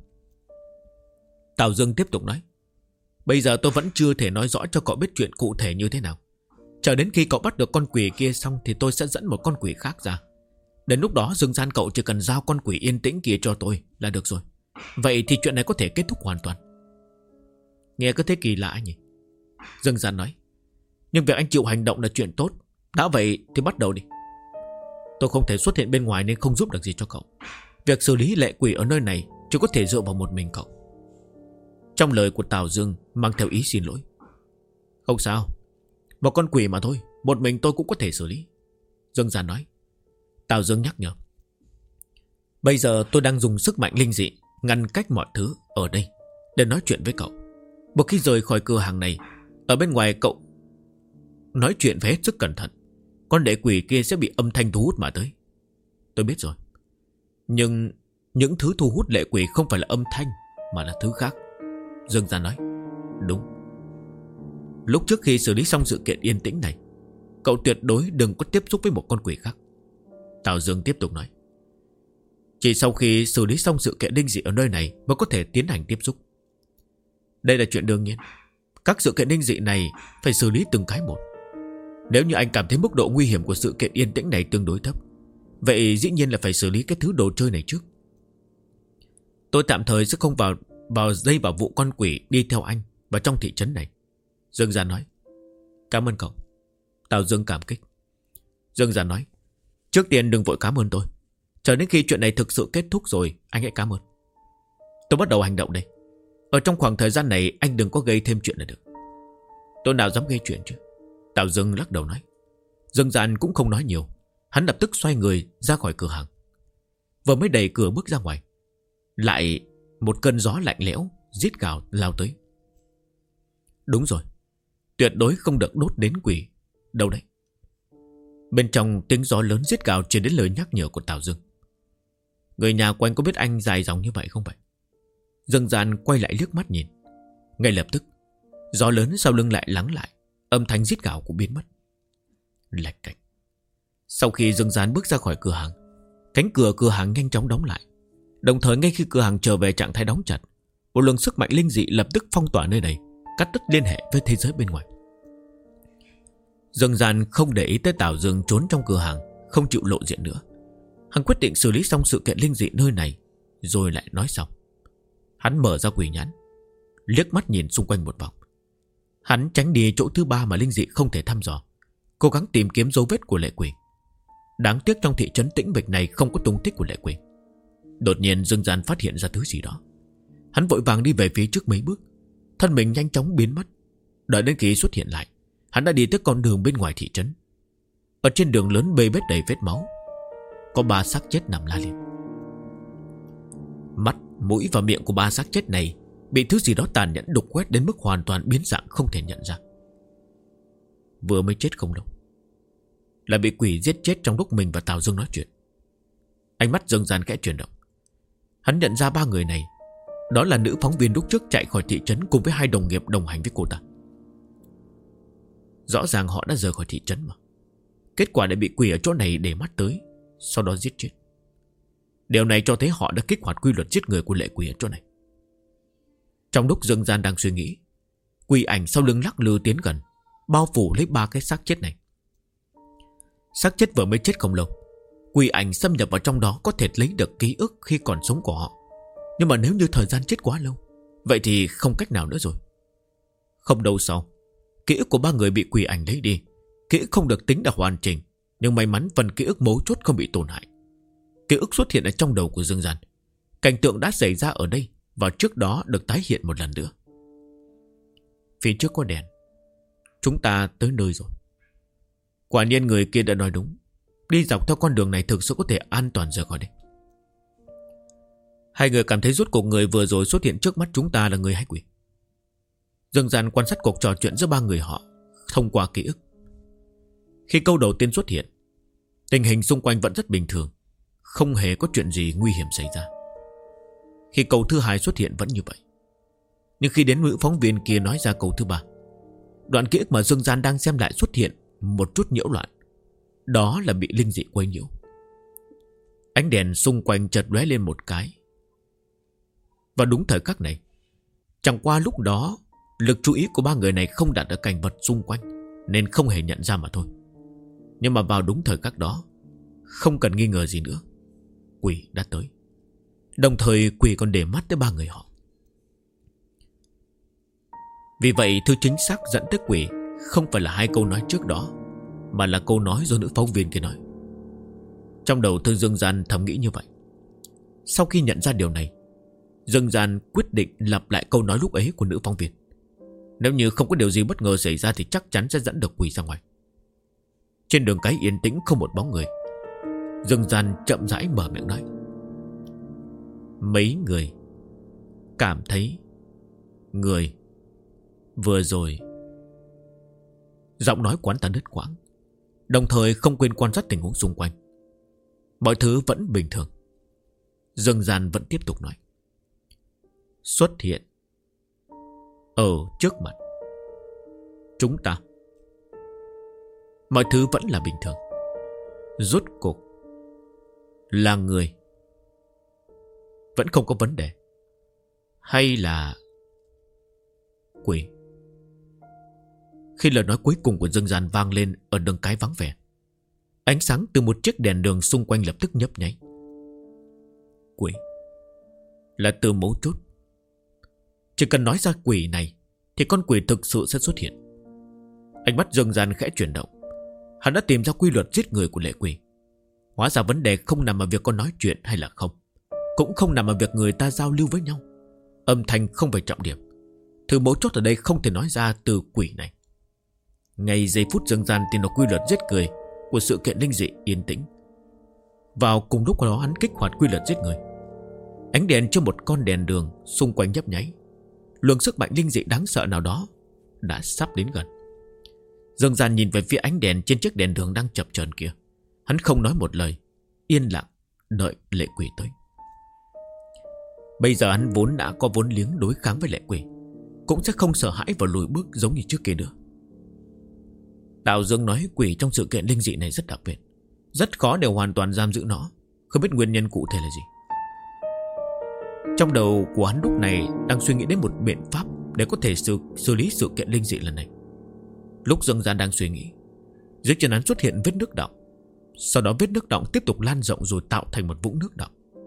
Tào Dương tiếp tục nói: Bây giờ tôi vẫn chưa thể nói rõ cho cậu biết chuyện cụ thể như thế nào. Chờ đến khi cậu bắt được con quỷ kia xong thì tôi sẽ dẫn một con quỷ khác ra. Đến lúc đó Dương Gian cậu chỉ cần giao con quỷ yên tĩnh kia cho tôi là được rồi. Vậy thì chuyện này có thể kết thúc hoàn toàn. Nghe cứ thế kỳ lạ nhỉ? Dương Gian nói: Nhưng việc anh chịu hành động là chuyện tốt. Đã vậy thì bắt đầu đi. Tôi không thể xuất hiện bên ngoài nên không giúp được gì cho cậu. Việc xử lý lệ quỷ ở nơi này chỉ có thể dựa vào một mình cậu. Trong lời của Tào Dương mang theo ý xin lỗi. Không sao, một con quỷ mà thôi, một mình tôi cũng có thể xử lý, Dương Gian nói. Tào Dương nhắc nhở: Bây giờ tôi đang dùng sức mạnh linh dị ngăn cách mọi thứ ở đây để nói chuyện với cậu. Một khi rời khỏi cửa hàng này, ở bên ngoài cậu nói chuyện phải hết sức cẩn thận. Con lệ quỷ kia sẽ bị âm thanh thu hút mà tới. Tôi biết rồi, nhưng những thứ thu hút lệ quỷ không phải là âm thanh, mà là thứ khác, Dương Gian nói. Đúng. Lúc trước khi xử lý xong sự kiện yên tĩnh này, cậu tuyệt đối đừng có tiếp xúc với một con quỷ khác, Tào Dương tiếp tục nói. Chỉ sau khi xử lý xong sự kiện linh dị ở nơi này mới có thể tiến hành tiếp xúc. Đây là chuyện đương nhiên. Các sự kiện linh dị này phải xử lý từng cái một. Nếu như anh cảm thấy mức độ nguy hiểm của sự kiện yên tĩnh này tương đối thấp, vậy dĩ nhiên là phải xử lý cái thứ đồ chơi này trước. Tôi tạm thời sẽ không vào dây vào vụ con quỷ đi theo anh vào trong thị trấn này, Dương Gian nói. Cảm ơn cậu, Tào Dương cảm kích. Dương Gian nói: Trước tiên đừng vội cảm ơn tôi, chờ đến khi chuyện này thực sự kết thúc rồi anh hãy cảm ơn. Tôi bắt đầu hành động đây. Ở trong khoảng thời gian này anh đừng có gây thêm chuyện là được. Tôi nào dám gây chuyện chứ, Tào Dương lắc đầu nói. Dương Gian cũng không nói nhiều. Hắn lập tức xoay người ra khỏi cửa hàng. Vừa mới đẩy cửa bước ra ngoài, lại một cơn gió lạnh lẽo rít gào lao tới. Đúng rồi, tuyệt đối không được đốt đến quỷ. Đâu đấy? Bên trong tiếng gió lớn rít gào truyền đến lời nhắc nhở của Tào Dương. Người nhà của anh có biết anh dài dòng như vậy không vậy? Dương Gian quay lại liếc mắt nhìn. Ngay lập tức gió lớn sau lưng lại lắng lại, âm thanh rít gào cũng biến mất. Lạch cạch. Sau khi Dương Gian bước ra khỏi cửa hàng, cánh cửa hàng nhanh chóng đóng lại. Đồng thời ngay khi cửa hàng trở về trạng thái đóng chặt, một luồng sức mạnh linh dị lập tức phong tỏa nơi này, cắt đứt liên hệ với thế giới bên ngoài. Dương Gian không để ý tới Tào Dương trốn trong cửa hàng, không chịu lộ diện nữa. Hắn quyết định xử lý xong sự kiện linh dị nơi này rồi lại nói xong. Hắn mở ra quỷ nhãn, liếc mắt nhìn xung quanh một vòng. Hắn tránh đi chỗ thứ ba mà linh dị không thể thăm dò, cố gắng tìm kiếm dấu vết của lệ quỷ. Đáng tiếc trong thị trấn tĩnh mịch này không có tung tích của lệ quỷ. Đột nhiên Dương Gian phát hiện ra thứ gì đó. Hắn vội vàng đi về phía trước mấy bước, thân mình nhanh chóng biến mất. Đợi đến khi xuất hiện lại, hắn đã đi tới con đường bên ngoài thị trấn. Ở trên đường lớn bê bết đầy vết máu, có 3 xác chết nằm la liệt. Mắt, mũi và miệng của 3 xác chết này bị thứ gì đó tàn nhẫn đục khoét đến mức hoàn toàn biến dạng không thể nhận ra. Vừa mới chết không lâu, là bị quỷ giết chết trong lúc mình và Tào Dương nói chuyện. Ánh mắt Dương Gian khẽ chuyển động. Hắn nhận ra 3 người này Đó là nữ phóng viên lúc trước chạy khỏi thị trấn cùng với hai đồng nghiệp đồng hành với cô ta. Rõ ràng họ đã rời khỏi thị trấn mà, kết quả lại bị quỷ ở chỗ này để mắt tới, sau đó giết chết. Điều này cho thấy họ đã kích hoạt quy luật giết người của lệ quỷ ở chỗ này. Trong lúc Dương Gian đang suy nghĩ, quỷ ảnh sau lưng lắc lư tiến gần, bao phủ lấy ba cái xác chết này. Xác chết vừa mới chết không lâu, quỷ ảnh xâm nhập vào trong đó có thể lấy được ký ức khi còn sống của họ. Nhưng mà nếu như thời gian chết quá lâu, vậy thì không cách nào nữa rồi. Không lâu sau, ký ức của ba người bị quỷ ảnh lấy đi. Ký ức không được tính là hoàn chỉnh, nhưng may mắn phần ký ức mấu chốt không bị tổn hại. Ký ức xuất hiện ở trong đầu của Dương Gian. Cảnh tượng đã xảy ra ở đây và trước đó được tái hiện một lần nữa. Phía trước có đèn, chúng ta tới nơi rồi. Quả nhiên người kia đã nói đúng, đi dọc theo con đường này thực sự có thể an toàn rời khỏi đây. Hai người cảm thấy rốt cuộc người vừa rồi xuất hiện trước mắt chúng ta là người hay quỷ. Dương Gian quan sát cuộc trò chuyện giữa ba người họ thông qua ký ức. Khi câu đầu tiên xuất hiện, tình hình xung quanh vẫn rất bình thường, không hề có chuyện gì nguy hiểm xảy ra. Khi câu thứ hai xuất hiện vẫn như vậy. Nhưng khi đến nữ phóng viên kia nói ra câu thứ ba, đoạn ký ức mà Dương Gian đang xem lại xuất hiện một chút nhiễu loạn. Đó là bị linh dị quấy nhiễu. Ánh đèn xung quanh chợt lóe lên một cái. Và đúng thời khắc này, chẳng qua lúc đó lực chú ý của ba người này không đặt ở cảnh vật xung quanh, nên không hề nhận ra mà thôi. Nhưng mà vào đúng thời khắc đó, không cần nghi ngờ gì nữa, quỷ đã tới. Đồng thời quỷ còn để mắt tới ba người họ. Vì vậy thứ chính xác dẫn tới quỷ không phải là hai câu nói trước đó, mà là câu nói do nữ phóng viên kia nói. Trong đầu Thương Dương Gian thầm nghĩ như vậy. Sau khi nhận ra điều này, Dương Gian quyết định lặp lại câu nói lúc ấy của nữ phóng viên. Nếu như không có điều gì bất ngờ xảy ra thì chắc chắn sẽ dẫn được quỷ ra ngoài. Trên đường cái yên tĩnh không một bóng người, Dương Gian chậm rãi mở miệng nói: mấy người cảm thấy người vừa rồi. Giọng nói quán ta đứt quãng, đồng thời không quên quan sát tình huống xung quanh. Mọi thứ vẫn bình thường. Dương Gian vẫn tiếp tục nói: xuất hiện ở trước mặt chúng ta. Mọi thứ vẫn là bình thường. Rốt cuộc là người, vẫn không có vấn đề, hay là quỷ? Khi lời nói cuối cùng của Dương Gian vang lên ở đường cái vắng vẻ, ánh sáng từ một chiếc đèn đường xung quanh lập tức nhấp nháy. Quỷ là từ mấu chốt. Chỉ cần nói ra quỷ này thì con quỷ thực sự sẽ xuất hiện. Ánh mắt Dương Gian khẽ chuyển động. Hắn đã tìm ra quy luật giết người của lệ quỷ. Hóa ra vấn đề không nằm ở việc có nói chuyện hay là không, cũng không nằm ở việc người ta giao lưu với nhau. Âm thanh không phải trọng điểm. Thứ mấu chốt ở đây không thể nói ra từ quỷ này. Ngay giây phút Dương Gian tìm được quy luật giết người của sự kiện linh dị yên tĩnh, vào cùng lúc đó hắn kích hoạt quy luật giết người. Ánh đèn trên một con đèn đường xung quanh nhấp nháy. Luồng sức mạnh linh dị đáng sợ nào đó đã sắp đến gần. Dương Gian nhìn về phía ánh đèn trên chiếc đèn đường đang chập chờn kia. Hắn không nói một lời, yên lặng đợi lệ quỷ tới. Bây giờ hắn vốn đã có vốn liếng đối kháng với lệ quỷ, cũng sẽ không sợ hãi và lùi bước giống như trước kia nữa. Đạo Dương nói quỷ trong sự kiện linh dị này rất đặc biệt, rất khó để hoàn toàn giam giữ nó. Không biết nguyên nhân cụ thể là gì. Trong đầu của hắn lúc này đang suy nghĩ đến một biện pháp để có thể xử lý sự kiện linh dị lần này. Lúc Dương Gian đang suy nghĩ, dưới chân hắn xuất hiện vết nước đọng. Sau đó vết nước đọng tiếp tục lan rộng rồi tạo thành một vũng nước đọng.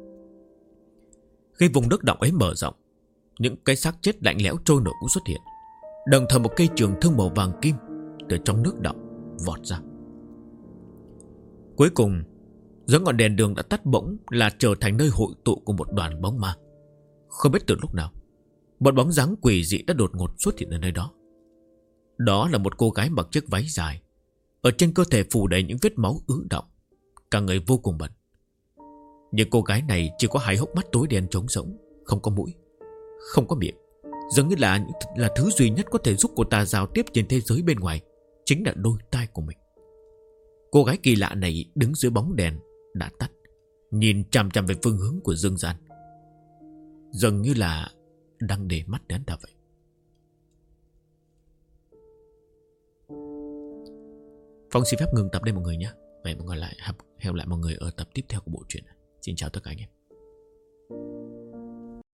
Khi vùng nước đọng ấy mở rộng, những cái xác chết lạnh lẽo trôi nổi cũng xuất hiện. Đồng thời một cây trường thương màu vàng kim từ trong nước đọng vọt ra. Cuối cùng, dưới ngọn đèn đường đã tắt bỗng là trở thành nơi hội tụ của một đoàn bóng ma. Không biết từ lúc nào, một bóng dáng quỷ dị đã đột ngột xuất hiện ở nơi đó. Đó là một cô gái mặc chiếc váy dài, ở trên cơ thể phủ đầy những vết máu ứ đọng, cả người vô cùng bẩn. Nhưng cô gái này chỉ có hai hốc mắt tối đen trống rỗng, không có mũi, không có miệng. Dường như là thứ duy nhất có thể giúp cô ta giao tiếp trên thế giới bên ngoài chính là đôi tai của mình. Cô gái kỳ lạ này đứng dưới bóng đèn đã tắt, nhìn chằm chằm về phương hướng của Dương Gian. Dường như là đang để mắt đến ta vậy. Phong xin phép ngừng tập đây mọi người nhé. Vậy mọi người hẹn lại mọi người ở tập tiếp theo của bộ truyện. Xin chào tất cả anh em.